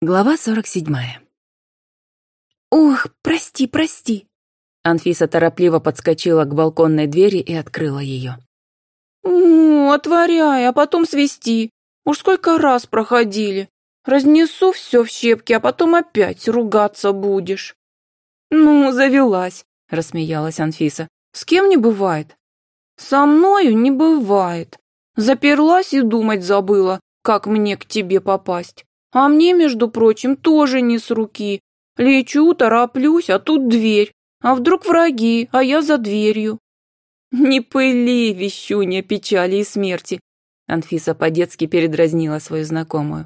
Глава 47. «Ох, прости, прости!» Анфиса торопливо подскочила к балконной двери и открыла ее. Отворяй, а потом свисти. Уж сколько раз проходили. Разнесу все в щепки, а потом опять ругаться будешь». «Ну, завелась», — рассмеялась Анфиса. «С кем не бывает?» «Со мною не бывает. Заперлась и думать забыла, как мне к тебе попасть. А мне, между прочим, тоже не с руки. Лечу, тороплюсь, а тут дверь. А вдруг враги, а я за дверью». «Не пыли, вещунья печали и смерти», — Анфиса по-детски передразнила свою знакомую.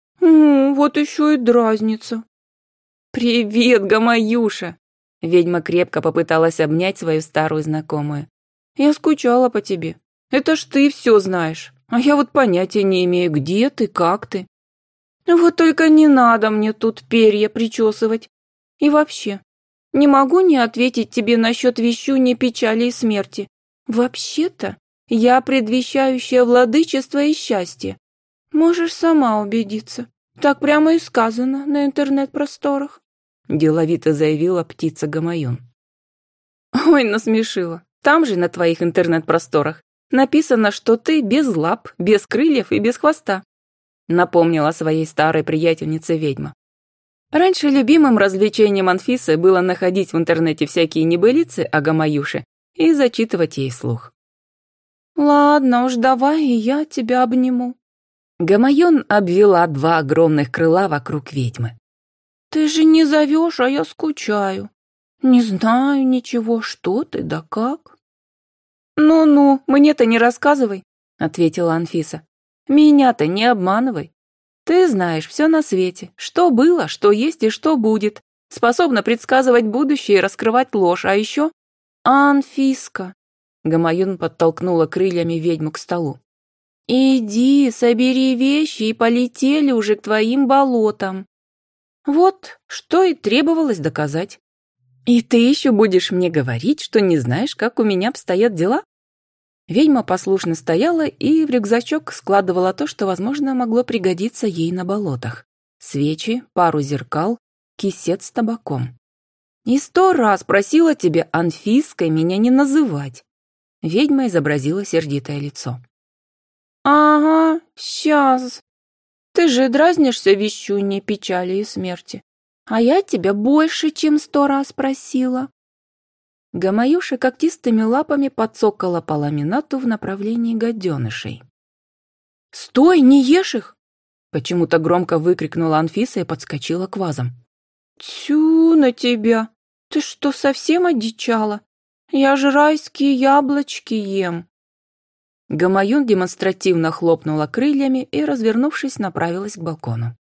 Вот еще и дразнится». «Привет, Гамаюша!» Ведьма крепко попыталась обнять свою старую знакомую. «Я скучала по тебе. Это ж ты все знаешь, а я вот понятия не имею, где ты, как ты. Вот только не надо мне тут перья причесывать. И вообще, не могу не ответить тебе насчет вещуньи печали и смерти. Вообще-то, я предвещающая владычество и счастье. Можешь сама убедиться. Так прямо и сказано на интернет-просторах», — деловито заявила птица Гамаюн. «Ой, насмешила. Там же, на твоих интернет-просторах, написано, что ты без лап, без крыльев и без хвоста», — напомнила своей старой приятельнице ведьма. Раньше любимым развлечением Анфисы было находить в интернете всякие небылицы о Гамаюше и зачитывать ей вслух. «Ладно уж, давай и я тебя обниму». Гамаюн обвела два огромных крыла вокруг ведьмы. «Ты же не зовешь, а я скучаю. Не знаю ничего, что ты да как». «Ну-ну, мне-то не рассказывай», — ответила Анфиса. «Меня-то не обманывай. Ты знаешь все на свете, что было, что есть и что будет. Способна предсказывать будущее и раскрывать ложь, а еще...» «Анфиска», — Гамаюн подтолкнула крыльями ведьму к столу. «Иди, собери вещи и полетели уже к твоим болотам». Вот, что и требовалось доказать. «И ты еще будешь мне говорить, что не знаешь, как у меня обстоят дела?» Ведьма послушно стояла и в рюкзачок складывала то, что, возможно, могло пригодиться ей на болотах. Свечи, пару зеркал, кисет с табаком. «И 100 раз просила тебя Анфиской меня не называть». Ведьма изобразила сердитое лицо. «Ага, сейчас. Ты же дразнишься вещуньей печали и смерти. А я тебя больше, чем 100 раз просила». Гамаюша когтистыми лапами подцокала по ламинату в направлении гаденышей. «Стой, не ешь их!» Почему-то громко выкрикнула Анфиса и подскочила к вазам. «Тю на тебя! Ты что, совсем одичала? Я же райские яблочки ем!» Гамаюн демонстративно хлопнула крыльями и, развернувшись, направилась к балкону.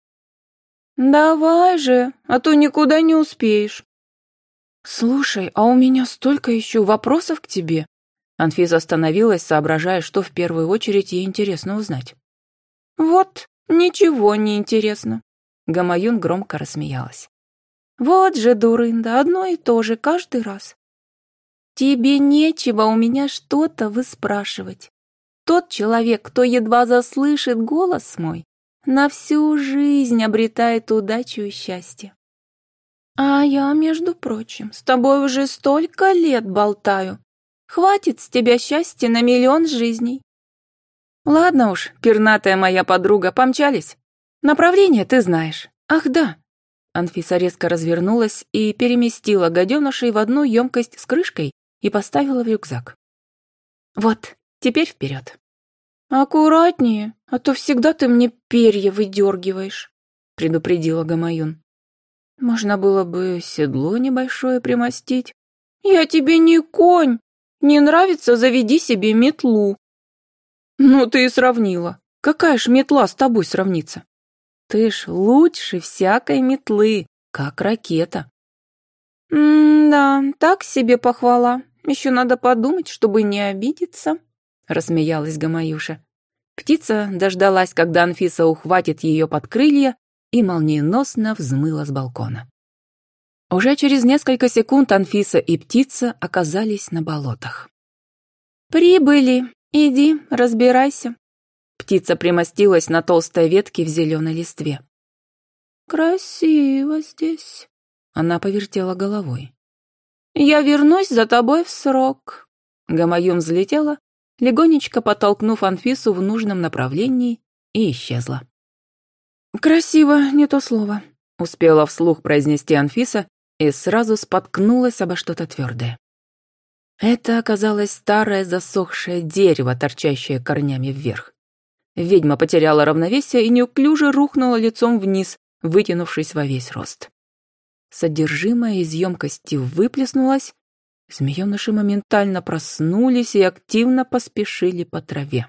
«Давай же, а то никуда не успеешь». «Слушай, а у меня столько еще вопросов к тебе». Анфиса остановилась, соображая, что в первую очередь ей интересно узнать. «Вот, ничего не интересно», — Гамаюн громко рассмеялась. «Вот же, дурында, одно и то же каждый раз. Тебе нечего у меня что-то выспрашивать. Тот человек, кто едва заслышит голос мой, на всю жизнь обретает удачу и счастье. А я, между прочим, с тобой уже столько лет болтаю. Хватит с тебя счастья на 1 000 000 жизней». «Ладно уж, пернатая моя подруга, помчались. Направление ты знаешь. Ах да». Анфиса резко развернулась и переместила гаденышей в одну емкость с крышкой и поставила в рюкзак. «Вот, теперь вперед». «Аккуратнее, а то всегда ты мне перья выдергиваешь», — предупредила Гамаюн. «Можно было бы седло небольшое примостить». «Я тебе не конь. Не нравится, заведи себе метлу». «Ну ты и сравнила. Какая ж метла с тобой сравнится? Ты ж лучше всякой метлы, как ракета». «Да, так себе похвала. Еще надо подумать, чтобы не обидеться», — рассмеялась Гамаюша. Птица дождалась, когда Анфиса ухватит ее под крылья, и молниеносно взмыла с балкона. Уже через несколько секунд Анфиса и птица оказались на болотах. «Прибыли. Иди, разбирайся». Птица примостилась на толстой ветке в зеленой листве. «Красиво здесь». Она повертела головой. «Я вернусь за тобой в срок». Гамаюн взлетела, легонечко подтолкнув Анфису в нужном направлении, и исчезла. «Красиво, не то слово», — успела вслух произнести Анфиса и сразу споткнулась обо что-то твердое. Это оказалось старое засохшее дерево, торчащее корнями вверх. Ведьма потеряла равновесие и неуклюже рухнула лицом вниз, вытянувшись во весь рост. Содержимое из емкости выплеснулось, змеёныши моментально проснулись и активно поспешили по траве.